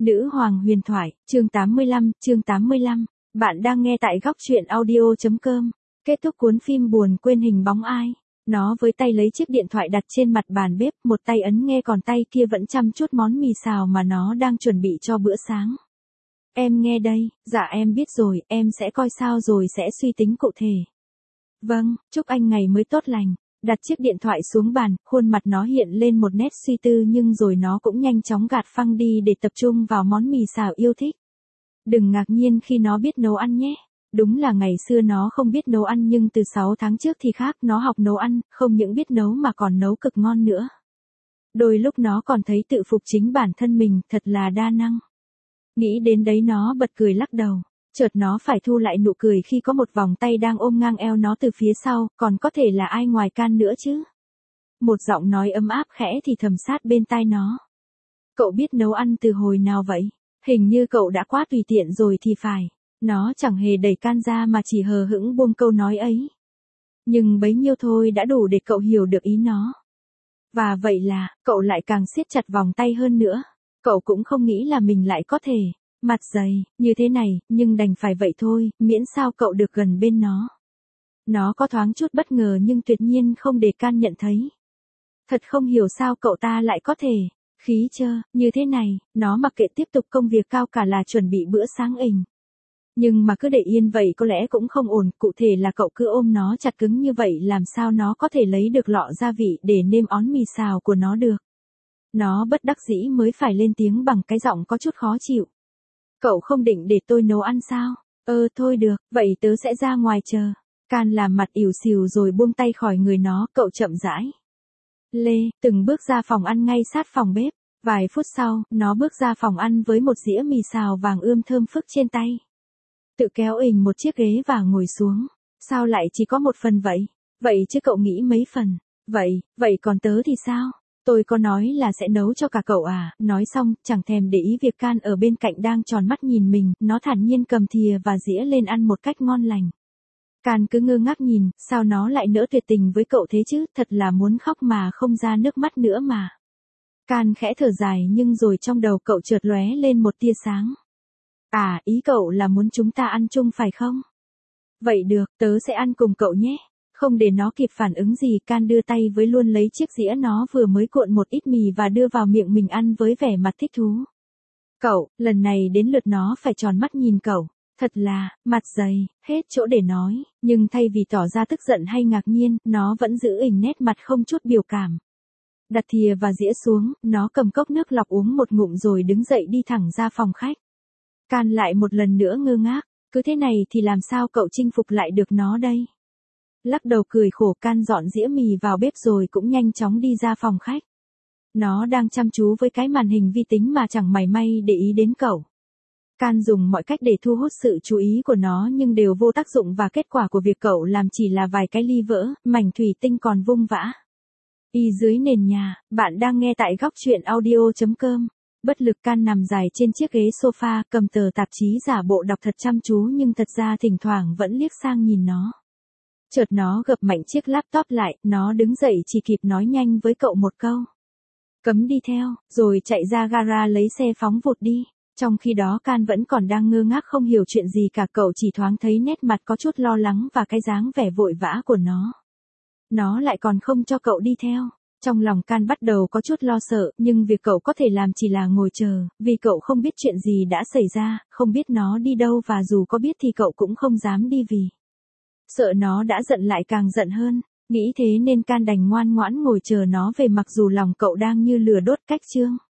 Nữ hoàng huyền thoại, chương 85. Bạn đang nghe tại góc truyện audio.com. Kết thúc cuốn phim buồn quên hình bóng ai. Nó với tay lấy chiếc điện thoại đặt trên mặt bàn bếp, một tay ấn nghe còn tay kia vẫn chăm chút món mì xào mà nó đang chuẩn bị cho bữa sáng. Em nghe đây, dạ em biết rồi, em sẽ coi sao rồi sẽ suy tính cụ thể. Vâng, chúc anh ngày mới tốt lành. Đặt chiếc điện thoại xuống bàn, khuôn mặt nó hiện lên một nét suy tư nhưng rồi nó cũng nhanh chóng gạt phăng đi để tập trung vào món mì xào yêu thích. Đừng ngạc nhiên khi nó biết nấu ăn nhé. Đúng là ngày xưa nó không biết nấu ăn nhưng từ 6 tháng trước thì khác, nó học nấu ăn, không những biết nấu mà còn nấu cực ngon nữa. Đôi lúc nó còn thấy tự phục chính bản thân mình, thật là đa năng. Nghĩ đến đấy nó bật cười lắc đầu. Chợt nó phải thu lại nụ cười khi có một vòng tay đang ôm ngang eo nó từ phía sau, còn có thể là ai ngoài Can nữa chứ. Một giọng nói ấm áp khẽ thì thầm sát bên tai nó. Cậu biết nấu ăn từ hồi nào vậy? Hình như cậu đã quá tùy tiện rồi thì phải. Nó chẳng hề đẩy Can ra mà chỉ hờ hững buông câu nói ấy. Nhưng bấy nhiêu thôi đã đủ để cậu hiểu được ý nó. Và vậy là, cậu lại càng siết chặt vòng tay hơn nữa. Cậu cũng không nghĩ là mình lại có thể mặt dày, như thế này, nhưng đành phải vậy thôi, miễn sao cậu được gần bên nó. Nó có thoáng chút bất ngờ nhưng tuyệt nhiên không để Can nhận thấy. Thật không hiểu sao cậu ta lại có thể khí chơ như thế này, nó mặc kệ tiếp tục công việc cao cả là chuẩn bị bữa sáng ình. Nhưng mà cứ để yên vậy có lẽ cũng không ổn, cụ thể là cậu cứ ôm nó chặt cứng như vậy làm sao nó có thể lấy được lọ gia vị để nêm ón mì xào của nó được. Nó bất đắc dĩ mới phải lên tiếng bằng cái giọng có chút khó chịu. Cậu không định để tôi nấu ăn sao? Thôi được, vậy tớ sẽ ra ngoài chờ. Can làm mặt ỉu xìu rồi buông tay khỏi người nó, cậu chậm rãi. Từng bước ra phòng ăn ngay sát phòng bếp. Vài phút sau, nó bước ra phòng ăn với một dĩa mì xào vàng ươm thơm phức trên tay. Tự kéo ình một chiếc ghế và ngồi xuống. Sao lại chỉ có một phần vậy? Vậy chứ cậu nghĩ mấy phần? Vậy còn tớ thì sao? Tôi có nói là sẽ nấu cho cả cậu à, nói xong, chẳng thèm để ý việc Can ở bên cạnh đang tròn mắt nhìn mình, nó thản nhiên cầm thìa và dĩa lên ăn một cách ngon lành. Can cứ ngơ ngác nhìn, sao nó lại nỡ tuyệt tình với cậu thế chứ, thật là muốn khóc mà không ra nước mắt nữa mà. Can khẽ thở dài nhưng rồi trong đầu cậu chợt lóe lên một tia sáng. À, ý cậu là muốn chúng ta ăn chung phải không? Vậy được, tớ sẽ ăn cùng cậu nhé. Không để nó kịp phản ứng gì, Can đưa tay với luôn lấy chiếc dĩa nó vừa mới cuộn một ít mì và đưa vào miệng mình ăn với vẻ mặt thích thú. Cậu, lần này đến lượt nó phải tròn mắt nhìn cậu. Thật là, mặt dày, hết chỗ để nói, nhưng thay vì tỏ ra tức giận hay ngạc nhiên, nó vẫn giữ ỉnh nét mặt không chút biểu cảm. Đặt thìa và dĩa xuống, nó cầm cốc nước lọc uống một ngụm rồi đứng dậy đi thẳng ra phòng khách. Can lại một lần nữa ngơ ngác, cứ thế này thì làm sao cậu chinh phục lại được nó đây? Lắc đầu cười khổ, Can dọn dĩa mì vào bếp rồi cũng nhanh chóng đi ra phòng khách. Nó đang chăm chú với cái màn hình vi tính mà chẳng mảy may để ý đến cậu. Can dùng mọi cách để thu hút sự chú ý của nó nhưng đều vô tác dụng và kết quả của việc cậu làm chỉ là vài cái ly vỡ, mảnh thủy tinh còn vung vã. Dưới nền nhà, bạn đang nghe tại góc truyện audio.com. Bất lực Can nằm dài trên chiếc ghế sofa, cầm tờ tạp chí giả bộ đọc thật chăm chú nhưng thật ra thỉnh thoảng vẫn liếc sang nhìn nó. Chợt nó gập mạnh chiếc laptop lại, nó đứng dậy chỉ kịp nói nhanh với cậu một câu. Cấm đi theo, rồi chạy ra gara lấy xe phóng vụt đi. Trong khi đó Can vẫn còn đang ngơ ngác không hiểu chuyện gì cả, cậu chỉ thoáng thấy nét mặt có chút lo lắng và cái dáng vẻ vội vã của nó. Nó lại còn không cho cậu đi theo. Trong lòng Can bắt đầu có chút lo sợ, nhưng việc cậu có thể làm chỉ là ngồi chờ, vì cậu không biết chuyện gì đã xảy ra, không biết nó đi đâu và dù có biết thì cậu cũng không dám đi vì sợ nó đã giận lại càng giận hơn. Nghĩ thế nên Can đành ngoan ngoãn ngồi chờ nó về mặc dù lòng cậu đang như lửa đốt cách chương.